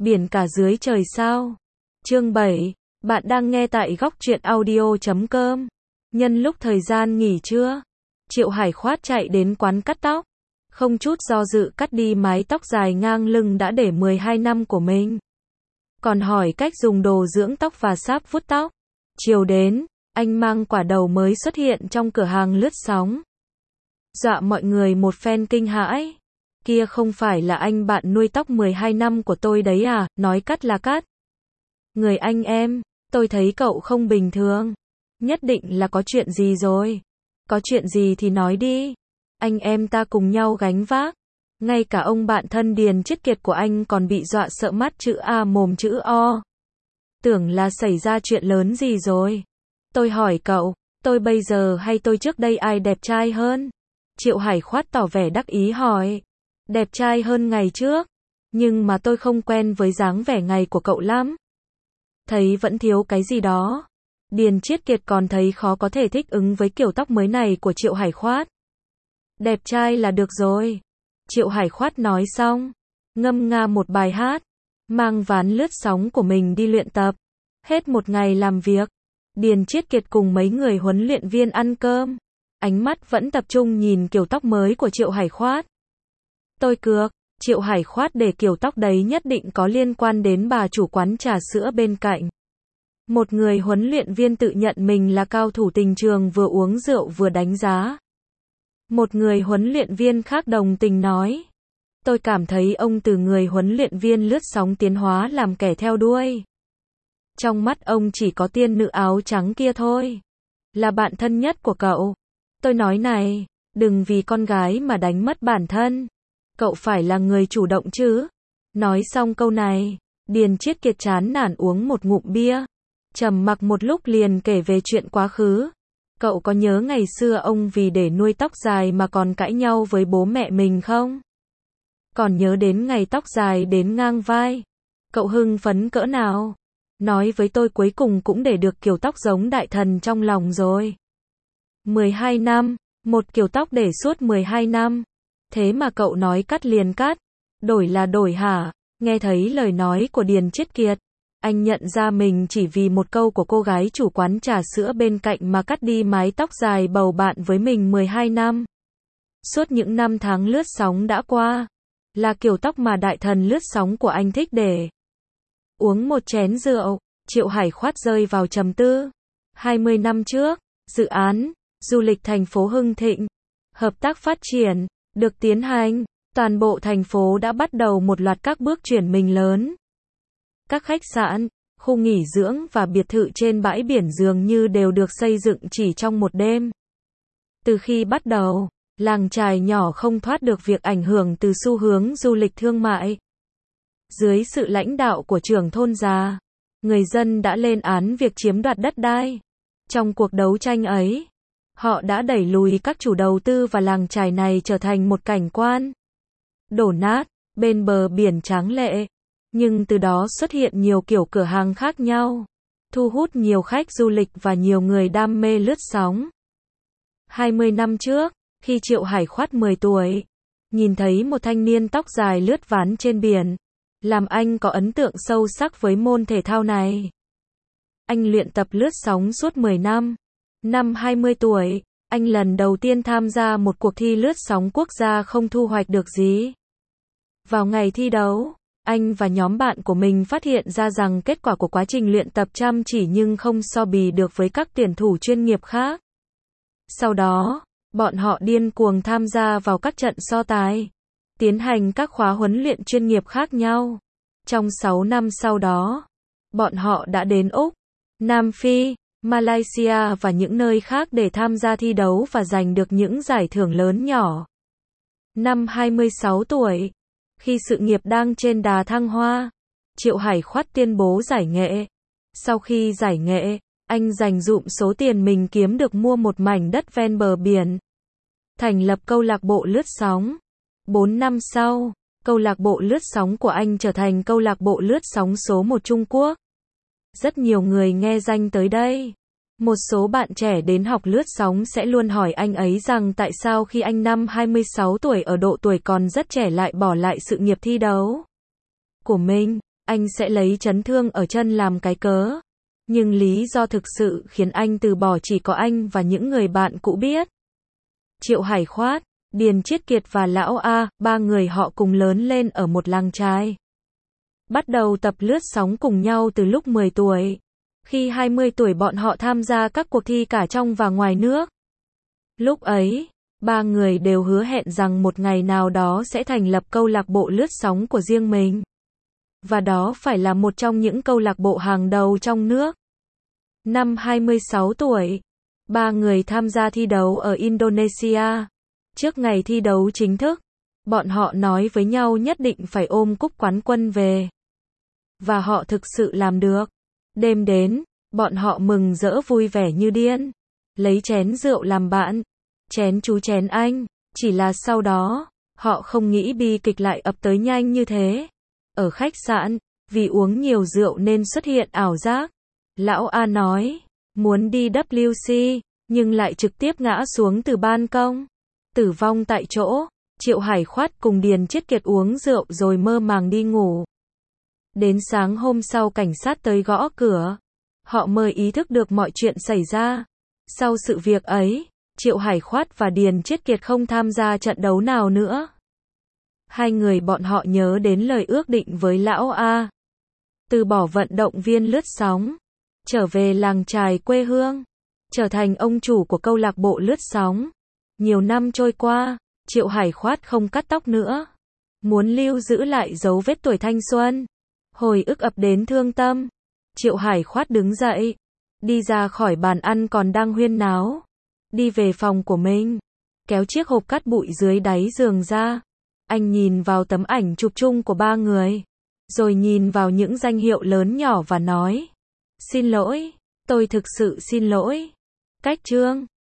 biển cả dưới trời sao. Chương 7. Bạn đang nghe tại góc truyện audio.com. Nhân lúc thời gian nghỉ trưa, Triệu Hải Khoát chạy đến quán cắt tóc, không chút do dự cắt đi mái tóc dài ngang lưng đã để 12 năm của mình. Còn hỏi cách dùng đồ dưỡng tóc và sáp vuốt tóc. Chiều đến, anh mang quả đầu mới xuất hiện trong cửa hàng lướt sóng, dọa mọi người một phen kinh hãi. Kia không phải là anh bạn nuôi tóc 12 năm của tôi đấy à, nói cắt là cắt. Người anh em, tôi thấy cậu không bình thường. Nhất định là có chuyện gì rồi. Có chuyện gì thì nói đi. Anh em ta cùng nhau gánh vác. Ngay cả ông bạn thân Điền Chiết Kiệt của anh còn bị dọa sợ mắt chữ A mồm chữ O. Tưởng là xảy ra chuyện lớn gì rồi. Tôi hỏi cậu, tôi bây giờ hay tôi trước đây ai đẹp trai hơn? Triệu Hải Khoát tỏ vẻ đắc ý hỏi. Đẹp trai hơn ngày trước. Nhưng mà tôi không quen với dáng vẻ ngày của cậu lắm. Thấy vẫn thiếu cái gì đó. Điền Chiết Kiệt còn thấy khó có thể thích ứng với kiểu tóc mới này của Triệu Hải Khoát. Đẹp trai là được rồi. Triệu Hải Khoát nói xong, ngâm nga một bài hát, mang ván lướt sóng của mình đi luyện tập. Hết một ngày làm việc, Điền Chiết Kiệt cùng mấy người huấn luyện viên ăn cơm. Ánh mắt vẫn tập trung nhìn kiểu tóc mới của Triệu Hải Khoát. Tôi cược, Triệu Hải Khoát để kiểu tóc đấy nhất định có liên quan đến bà chủ quán trà sữa bên cạnh. Một người huấn luyện viên tự nhận mình là cao thủ tình trường vừa uống rượu vừa đánh giá. Một người huấn luyện viên khác đồng tình nói. Tôi cảm thấy ông từ người huấn luyện viên lướt sóng tiến hóa làm kẻ theo đuôi. Trong mắt ông chỉ có tiên nữ áo trắng kia thôi. Là bạn thân nhất của cậu. Tôi nói này, đừng vì con gái mà đánh mất bản thân. Cậu phải là người chủ động chứ. Nói xong câu này, Điền Chiết Kiệt chán nản uống một ngụm bia. Trầm mặc một lúc liền kể về chuyện quá khứ. Cậu có nhớ ngày xưa ông vì để nuôi tóc dài mà còn cãi nhau với bố mẹ mình không? Còn nhớ đến ngày tóc dài đến ngang vai. Cậu hưng phấn cỡ nào? Nói với tôi cuối cùng cũng để được kiểu tóc giống đại thần trong lòng rồi. 12 năm, một kiểu tóc để suốt 12 năm. Thế mà cậu nói cắt liền cắt. Đổi là đổi hả? Nghe thấy lời nói của Điền Chiết Kiệt, anh nhận ra mình chỉ vì một câu của cô gái chủ quán trà sữa bên cạnh mà cắt đi mái tóc dài bầu bạn với mình 12 năm. Suốt những năm tháng lướt sóng đã qua, là kiểu tóc mà đại thần lướt sóng của anh thích để. Uống một chén rượu, Triệu Hải Khoát rơi vào trầm tư. 20 năm trước, dự án du lịch thành phố hưng thịnh, hợp tác phát triển được tiến hành, toàn bộ thành phố đã bắt đầu một loạt các bước chuyển mình lớn. Các khách sạn, khu nghỉ dưỡng và biệt thự trên bãi biển dường như đều được xây dựng chỉ trong một đêm. Từ khi bắt đầu, làng chài nhỏ không thoát được việc ảnh hưởng từ xu hướng du lịch thương mại. Dưới sự lãnh đạo của trưởng thôn già, người dân đã lên án việc chiếm đoạt đất đai. Trong cuộc đấu tranh ấy, họ đã đẩy lùi các chủ đầu tư và làng chài này trở thành một cảnh quan đổ nát bên bờ biển tráng lệ. Nhưng từ đó xuất hiện nhiều kiểu cửa hàng khác nhau, thu hút nhiều khách du lịch và nhiều người đam mê lướt sóng. 20 năm trước, khi Triệu Hải Khoát 10 tuổi, nhìn thấy một thanh niên tóc dài lướt ván trên biển, làm anh có ấn tượng sâu sắc với môn thể thao này. Anh luyện tập lướt sóng suốt 10 năm. Năm 20 tuổi, anh lần đầu tiên tham gia một cuộc thi lướt sóng quốc gia không thu hoạch được gì. Vào ngày thi đấu, anh và nhóm bạn của mình phát hiện ra rằng kết quả của quá trình luyện tập chăm chỉ nhưng không so bì được với các tuyển thủ chuyên nghiệp khác. Sau đó, bọn họ điên cuồng tham gia vào các trận so tài, tiến hành các khóa huấn luyện chuyên nghiệp khác nhau. Trong 6 năm sau đó, bọn họ đã đến Úc, Nam Phi, Malaysia và những nơi khác để tham gia thi đấu và giành được những giải thưởng lớn nhỏ. Năm 26 tuổi, khi sự nghiệp đang trên đà thăng hoa, Triệu Hải Khoát tuyên bố giải nghệ. Sau khi giải nghệ, anh dành dụm số tiền mình kiếm được mua một mảnh đất ven bờ biển, thành lập câu lạc bộ lướt sóng. 4 năm sau, câu lạc bộ lướt sóng của anh trở thành câu lạc bộ lướt sóng số 1 Trung Quốc. Rất nhiều người nghe danh tới đây. Một số bạn trẻ đến học lướt sóng sẽ luôn hỏi anh ấy rằng tại sao khi anh năm 26 tuổi ở độ tuổi còn rất trẻ lại bỏ lại sự nghiệp thi đấu của mình. anh sẽ lấy chấn thương ở chân làm cái cớ. Nhưng lý do thực sự khiến anh từ bỏ chỉ có anh và những người bạn cũ biết. Triệu Hải Khoát, Điền Chiết Kiệt và Lão A, ba người họ cùng lớn lên ở một làng chài. Bắt đầu tập lướt sóng cùng nhau từ lúc 10 tuổi. Khi 20 tuổi bọn họ tham gia các cuộc thi cả trong và ngoài nước. Lúc ấy, ba người đều hứa hẹn rằng một ngày nào đó sẽ thành lập câu lạc bộ lướt sóng của riêng mình. Và đó phải là một trong những câu lạc bộ hàng đầu trong nước. Năm 26 tuổi, ba người tham gia thi đấu ở Indonesia. Trước ngày thi đấu chính thức, bọn họ nói với nhau nhất định phải ôm cúp quán quân về. Và họ thực sự làm được. Đêm đến, bọn họ mừng rỡ vui vẻ như điên. Lấy chén rượu làm bạn. Chén chú chén anh. Chỉ là sau đó, họ không nghĩ bi kịch lại ập tới nhanh như thế. Ở khách sạn, vì uống nhiều rượu nên xuất hiện ảo giác. Lão A nói, muốn đi WC, nhưng lại trực tiếp ngã xuống từ ban công. Tử vong tại chỗ. Triệu Hải Khoát cùng Điền Chiết Kiệt uống rượu rồi mơ màng đi ngủ. Đến sáng hôm sau cảnh sát tới gõ cửa. Họ mới ý thức được mọi chuyện xảy ra. Sau sự việc ấy, Triệu Hải Khoát và Điền Chiết Kiệt không tham gia trận đấu nào nữa. Hai người bọn họ nhớ đến lời ước định với Lão A. Từ bỏ vận động viên lướt sóng. Trở về làng chài quê hương. Trở thành ông chủ của câu lạc bộ lướt sóng. Nhiều năm trôi qua, Triệu Hải Khoát không cắt tóc nữa. Muốn lưu giữ lại dấu vết tuổi thanh xuân. Hồi ức ập đến thương tâm. Triệu Hải Khoát đứng dậy. Đi ra khỏi bàn ăn còn đang huyên náo. Đi về phòng của mình. Kéo chiếc hộp cát bụi dưới đáy giường ra. Anh nhìn vào tấm ảnh chụp chung của ba người. Rồi nhìn vào những danh hiệu lớn nhỏ và nói. Xin lỗi. Tôi thực sự xin lỗi. Cách chương.